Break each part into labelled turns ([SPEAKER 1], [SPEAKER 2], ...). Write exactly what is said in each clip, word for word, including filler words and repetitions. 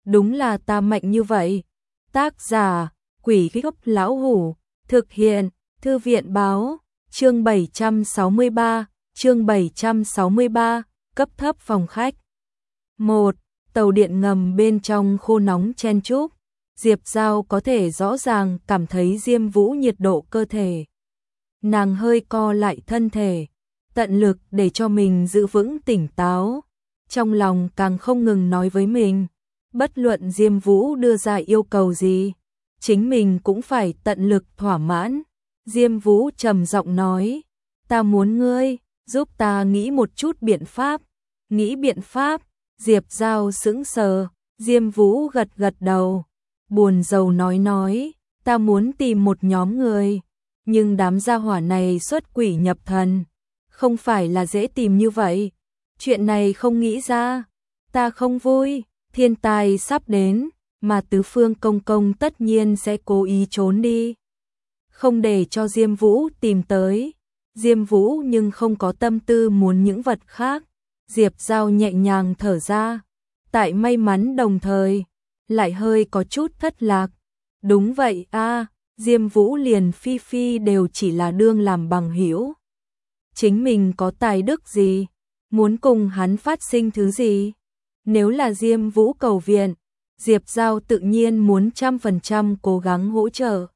[SPEAKER 1] đúng là ta mạnh như vậy. Tác giả, Quỷ Gốc Lão Hủ, thực hiện, Thư viện báo, chương bảy trăm sáu mươi ba, chương bảy trăm sáu mươi ba, cấp thấp phòng khách. một. Tàu điện ngầm bên trong khô nóng chen chúc, Diệp Giao có thể rõ ràng cảm thấy Diêm Vũ nhiệt độ cơ thể. Nàng hơi co lại thân thể, tận lực để cho mình giữ vững tỉnh táo, trong lòng càng không ngừng nói với mình, bất luận Diêm Vũ đưa ra yêu cầu gì, chính mình cũng phải tận lực thỏa mãn. Diêm Vũ trầm giọng nói, ta muốn ngươi giúp ta nghĩ một chút biện pháp. Nghĩ biện pháp? Diệp Giao sững sờ, Diêm Vũ gật gật đầu, buồn rầu nói nói, ta muốn tìm một nhóm người, nhưng đám gia hỏa này xuất quỷ nhập thần, không phải là dễ tìm như vậy. Chuyện này không nghĩ ra, ta không vui, thiên tai sắp đến, mà tứ phương công công tất nhiên sẽ cố ý trốn đi, không để cho Diêm Vũ tìm tới. Diêm Vũ nhưng không có tâm tư muốn những vật khác. Diệp Giao nhẹ nhàng thở ra, tại may mắn đồng thời, lại hơi có chút thất lạc. Đúng vậy a, Diêm Vũ liền Phi Phi đều chỉ là đương làm bằng hữu. Chính mình có tài đức gì, muốn cùng hắn phát sinh thứ gì? Nếu là Diêm Vũ cầu viện, Diệp Giao tự nhiên muốn trăm phần trăm cố gắng hỗ trợ.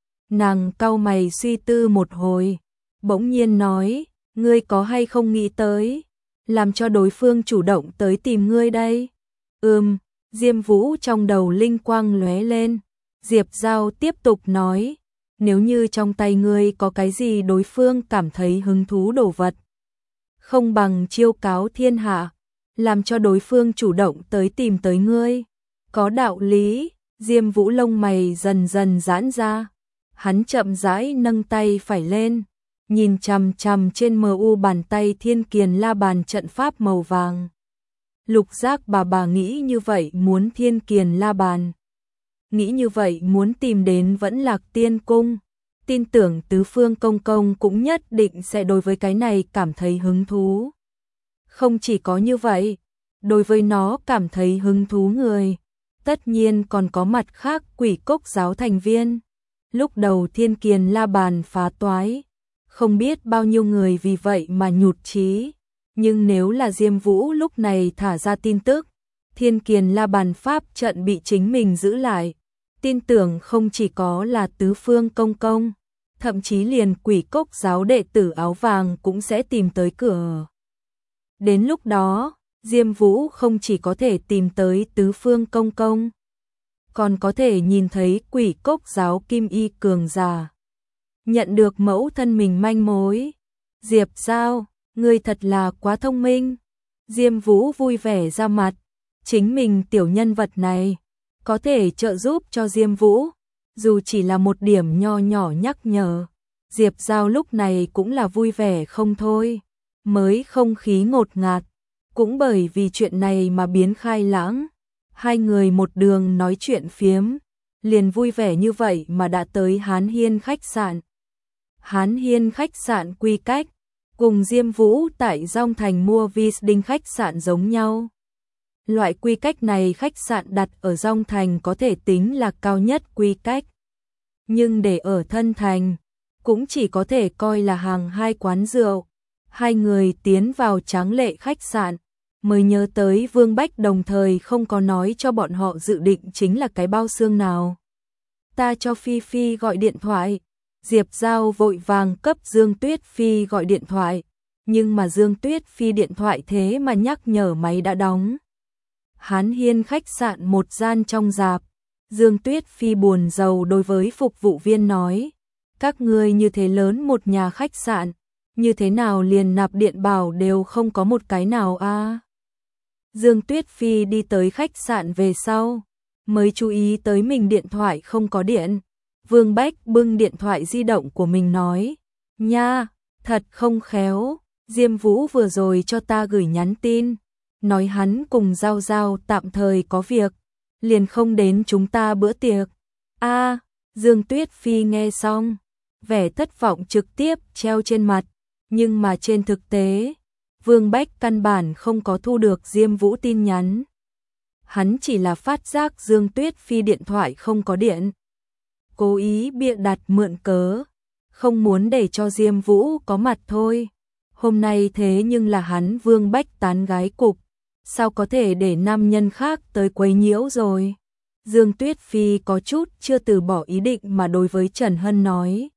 [SPEAKER 1] Nàng cau mày suy tư một hồi, bỗng nhiên nói, ngươi có hay không nghĩ tới, làm cho đối phương chủ động tới tìm ngươi đây? Ừm, Diêm Vũ trong đầu linh quang lóe lên. Diệp Giao tiếp tục nói, nếu như trong tay ngươi có cái gì đối phương cảm thấy hứng thú đồ vật, không bằng chiêu cáo thiên hạ, làm cho đối phương chủ động tới tìm tới ngươi. Có đạo lý. Diêm Vũ lông mày dần dần giãn ra, hắn chậm rãi nâng tay phải lên, nhìn chằm chằm trên mờ u bàn tay Thiên Kiền La Bàn trận pháp màu vàng. Lục Giác bà bà nghĩ như vậy muốn Thiên Kiền La Bàn, nghĩ như vậy muốn tìm đến Vẫn Lạc Tiên Cung, tin tưởng tứ phương công công cũng nhất định sẽ đối với cái này cảm thấy hứng thú. Không chỉ có như vậy, đối với nó cảm thấy hứng thú người, tất nhiên còn có mặt khác Quỷ Cốc giáo thành viên. Lúc đầu Thiên Kiền La Bàn phá toái, không biết bao nhiêu người vì vậy mà nhụt chí, nhưng nếu là Diêm Vũ lúc này thả ra tin tức, Thiên Kiền La Bàn pháp trận bị chính mình giữ lại, tin tưởng không chỉ có là tứ phương công công, thậm chí liền Quỷ Cốc giáo đệ tử áo vàng cũng sẽ tìm tới cửa. Đến lúc đó, Diêm Vũ không chỉ có thể tìm tới tứ phương công công, còn có thể nhìn thấy Quỷ Cốc giáo kim y cường giả, nhận được mẫu thân mình manh mối. Diệp Giao, ngươi thật là quá thông minh. Diêm Vũ vui vẻ ra mặt, chính mình tiểu nhân vật này có thể trợ giúp cho Diêm Vũ, dù chỉ là một điểm nho nhỏ nhắc nhở. Diệp Giao lúc này cũng là vui vẻ không thôi, mới không khí ngột ngạt, cũng bởi vì chuyện này mà biến khai lãng. Hai người một đường nói chuyện phiếm, liền vui vẻ như vậy mà đã tới Hán Hiên khách sạn. Hán Hiên khách sạn quy cách cùng Diêm Vũ tại Dong Thành mua Visding khách sạn giống nhau. Loại quy cách này khách sạn đặt ở Dong Thành có thể tính là cao nhất quy cách, nhưng để ở thân thành cũng chỉ có thể coi là hàng hai quán rượu. Hai người tiến vào tráng lệ khách sạn, mới nhớ tới Vương Bách đồng thời không có nói cho bọn họ dự định chính là cái bao xương nào. Ta cho Phi Phi gọi điện thoại. Diệp Giao vội vàng cấp Dương Tuyết Phi gọi điện thoại, nhưng mà Dương Tuyết Phi điện thoại thế mà nhắc nhở máy đã đóng. Hán Hiên khách sạn một gian trong rạp, Dương Tuyết Phi buồn rầu đối với phục vụ viên nói, các ngươi như thế lớn một nhà khách sạn, như thế nào liền nạp điện bảo đều không có một cái nào a? À? Dương Tuyết Phi đi tới khách sạn về sau, mới chú ý tới mình điện thoại không có điện. Vương Bách bưng điện thoại di động của mình nói, nha, thật không khéo, Diêm Vũ vừa rồi cho ta gửi nhắn tin, nói hắn cùng Giao Giao tạm thời có việc, liền không đến chúng ta bữa tiệc. A, à, Dương Tuyết Phi nghe xong, vẻ thất vọng trực tiếp treo trên mặt, nhưng mà trên thực tế, Vương Bách căn bản không có thu được Diêm Vũ tin nhắn. hắn chỉ là phát giác Dương Tuyết Phi điện thoại không có điện. Cố ý bịa đặt mượn cớ, không muốn để cho Diêm Vũ có mặt thôi. Hôm nay thế nhưng là hắn Vương Bách tán gái cục, sao có thể để nam nhân khác tới quấy nhiễu rồi. Dương Tuyết Phi có chút chưa từ bỏ ý định mà đối với Trần Hân nói.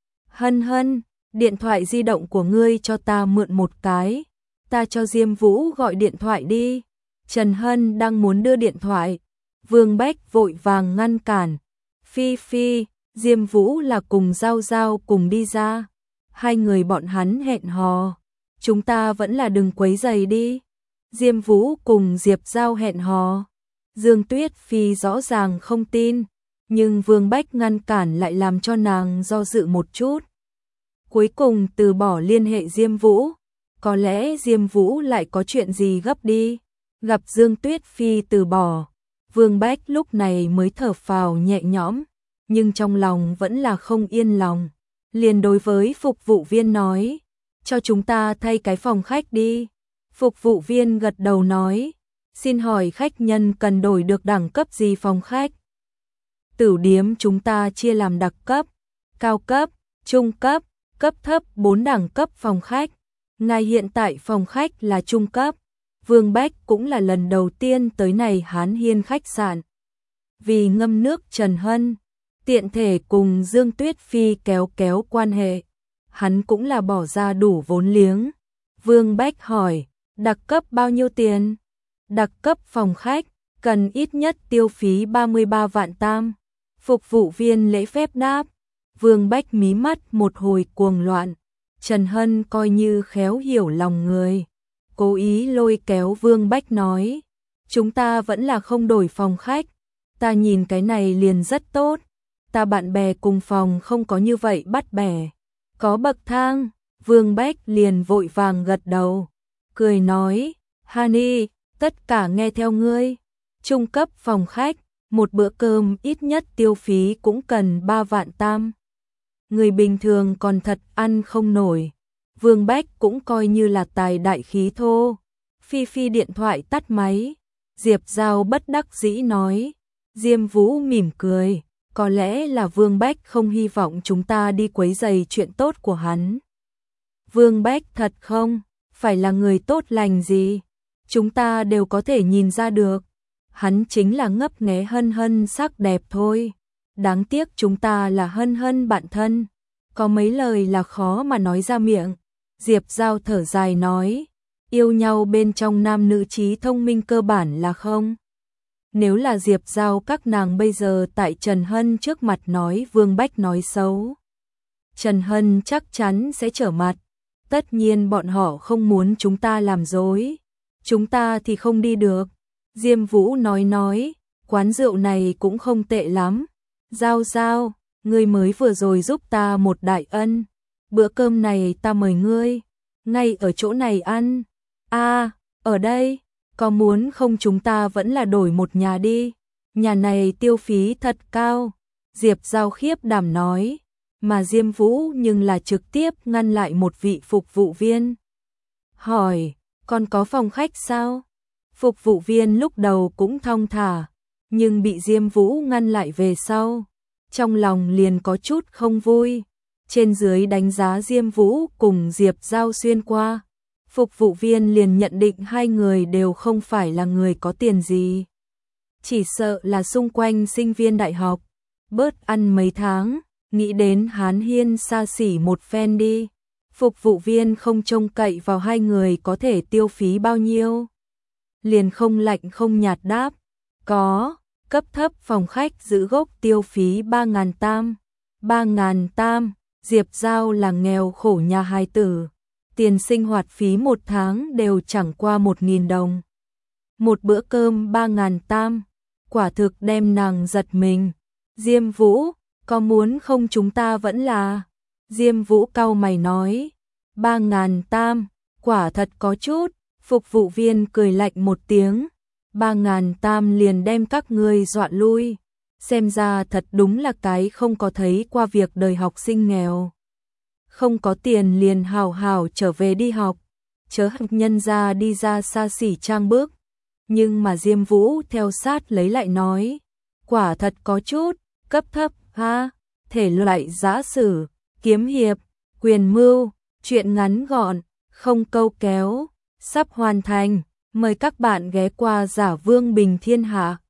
[SPEAKER 1] Hân Hân, điện thoại di động của ngươi cho ta mượn một cái, ta cho Diêm Vũ gọi điện thoại đi. Trần Hân đang muốn đưa điện thoại, Vương Bách vội vàng ngăn cản. Phi Phi, Diêm Vũ là cùng Giao Giao cùng đi ra. Hai người bọn hắn hẹn hò, chúng ta vẫn là đừng quấy rầy đi. Diêm Vũ cùng Diệp Giao hẹn hò. Dương Tuyết Phi rõ ràng không tin, nhưng Vương Bách ngăn cản lại làm cho nàng do dự một chút. Cuối cùng từ bỏ liên hệ Diêm Vũ, có lẽ Diêm Vũ lại có chuyện gì gấp đi. Gặp Dương Tuyết Phi từ bỏ, Vương Bách lúc này mới thở phào nhẹ nhõm, nhưng trong lòng vẫn là không yên lòng. Liền đối với phục vụ viên nói, cho chúng ta thay cái phòng khách đi. Phục vụ viên gật đầu nói, xin hỏi khách nhân cần đổi được đẳng cấp gì phòng khách? Tửu điếm chúng ta chia làm đặc cấp, cao cấp, trung cấp, cấp thấp bốn đẳng cấp phòng khách. Ngài hiện tại phòng khách là trung cấp. Vương Bách cũng là lần đầu tiên tới này Hán Hiên khách sạn. Vì ngâm nước Trần Hân, tiện thể cùng Dương Tuyết Phi kéo kéo quan hệ, hắn cũng là bỏ ra đủ vốn liếng. Vương Bách hỏi, đặc cấp bao nhiêu tiền? Đặc cấp phòng khách, cần ít nhất tiêu phí ba mươi ba vạn tam. Phục vụ viên lễ phép đáp. Vương Bách mí mắt một hồi cuồng loạn. Trần Hân coi như khéo hiểu lòng người, cố ý lôi kéo Vương Bách nói, chúng ta vẫn là không đổi phòng khách, ta nhìn cái này liền rất tốt, ta bạn bè cùng phòng không có như vậy bắt bẻ, có bậc thang. Vương Bách liền vội vàng gật đầu, cười nói, Hani, tất cả nghe theo ngươi. Trung cấp phòng khách, một bữa cơm ít nhất tiêu phí cũng cần ba vạn tam. Người bình thường còn thật ăn không nổi. Vương Bách cũng coi như là tài đại khí thô. Phi Phi điện thoại tắt máy. Diệp Giao bất đắc dĩ nói. Diêm Vũ mỉm cười. Có lẽ là Vương Bách không hy vọng chúng ta đi quấy rầy chuyện tốt của hắn. Vương Bách thật không? Phải là người tốt lành gì? Chúng ta đều có thể nhìn ra được. Hắn chính là ngấp nghé Hân Hân sắc đẹp thôi. Đáng tiếc chúng ta là Hân Hân bạn thân. Có mấy lời là khó mà nói ra miệng. Diệp Giao thở dài nói, yêu nhau bên trong nam nữ trí thông minh cơ bản là không. Nếu là Diệp Giao các nàng bây giờ tại Trần Hân trước mặt nói Vương Bách nói xấu, Trần Hân chắc chắn sẽ trở mặt. Tất nhiên bọn họ không muốn chúng ta làm dối, chúng ta thì không đi được. Diêm Vũ nói nói, quán rượu này cũng không tệ lắm. Giao Giao, ngươi mới vừa rồi giúp ta một đại ân. Bữa cơm này ta mời ngươi, ngay ở chỗ này ăn. A, à, ở đây, có muốn không chúng ta vẫn là đổi một nhà đi. Nhà này tiêu phí thật cao. Diệp Giao khiếp đảm nói, mà Diêm Vũ nhưng là trực tiếp ngăn lại một vị phục vụ viên. Hỏi, còn có phòng khách sao? Phục vụ viên lúc đầu cũng thong thả, nhưng bị Diêm Vũ ngăn lại về sau, trong lòng liền có chút không vui. Trên dưới đánh giá Diêm Vũ cùng Diệp Giao xuyên qua, phục vụ viên liền nhận định hai người đều không phải là người có tiền gì. Chỉ sợ là xung quanh sinh viên đại học, bớt ăn mấy tháng, nghĩ đến Hán Hiên xa xỉ một phen đi. Phục vụ viên không trông cậy vào hai người có thể tiêu phí bao nhiêu. Liền không lạnh không nhạt đáp, có, cấp thấp phòng khách giữ gốc tiêu phí ba ngàn tam. Ba ngàn tam, Diệp Giao là nghèo khổ nhà hài tử, tiền sinh hoạt phí một tháng đều chẳng qua một nghìn đồng. Một bữa cơm ba ngàn tam, quả thực đem nàng giật mình. Diêm Vũ, có muốn không chúng ta vẫn là. Diêm Vũ cau mày nói, ba ngàn tam, quả thật có chút. Phục vụ viên cười lạnh một tiếng, ba ngàn tam liền đem các ngươi dọa lui. Xem ra thật đúng là cái không có thấy qua việc đời học sinh nghèo. Không có tiền liền hào hào trở về đi học, chớ hận nhân ra đi ra xa xỉ trang bước. nhưng mà Diêm Vũ theo sát lấy lại nói, quả thật có chút cấp thấp ha, thể loại giã sử, kiếm hiệp, quyền mưu, truyện ngắn gọn, không câu kéo, sắp hoàn thành, mời các bạn ghé qua Giả Vương Bình Thiên Hạ.